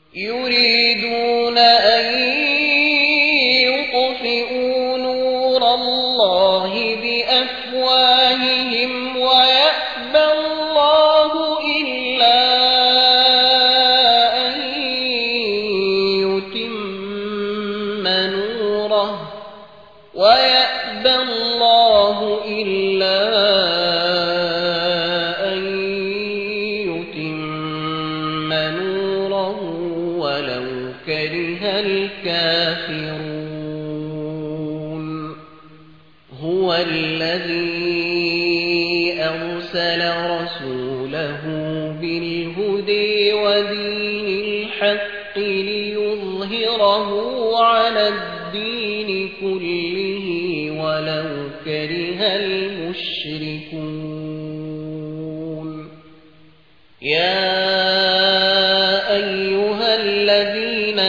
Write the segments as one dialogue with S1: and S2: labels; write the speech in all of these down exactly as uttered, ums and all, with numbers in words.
S1: يريدون أن يطفئوا نور الله بأفواههم ويأبى الله إلا أن يتم نوره ويأبى الله إلا أن يتم نوره ولو كره الكافرون هو الذي أرسل رسوله بالهدى ودين الحق ليظهره على الدين كله ولو كره المشركون يا أيها الذين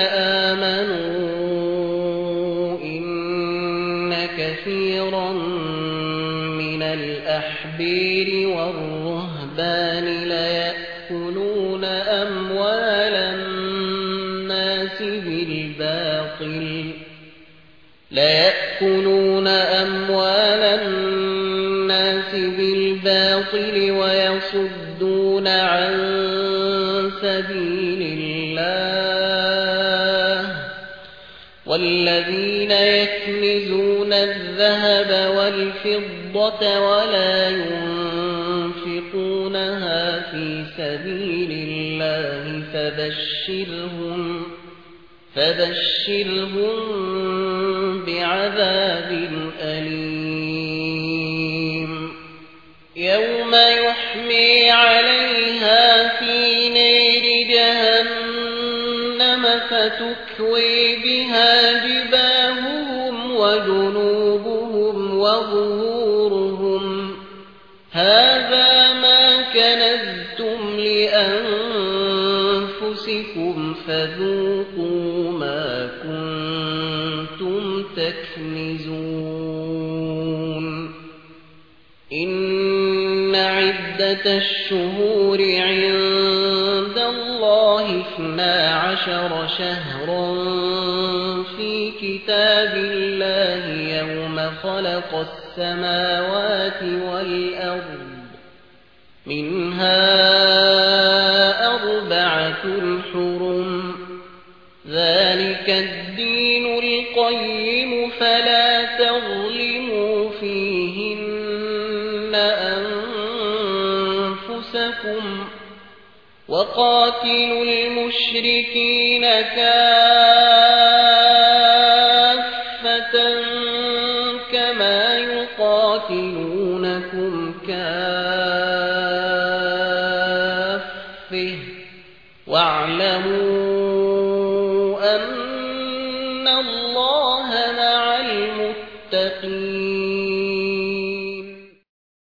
S1: آمنوا إن كثيرا من الأحبار والرهبان ليأكلون أموال الناس بالباطل ليأكلون أموال الناس بالباطل ويصدون عن سبيل الله والذين يكنزون الذهب والفضة ولا ينفقونها في سبيل الله فبشرهم فبشرهم بعذاب أليم يوم يحمي عليها في نار جهنم فتكوي بها جباههم وجنوبهم وظهورهم هذا ما كنزتم لأنفسكم فذوقوا ما كنتم تكنزون إن عدة الشهور عند الله اثنا عشر شهرا في كتاب الله يوم خلق السماوات والأرض منها أربعة حرم ذلك الدين القيم فلا تظلموا فيهن أنفسكم وقاتلوا المشركين كافة كما يقاتلونكم كافة واعلموا أن الله مع المتقين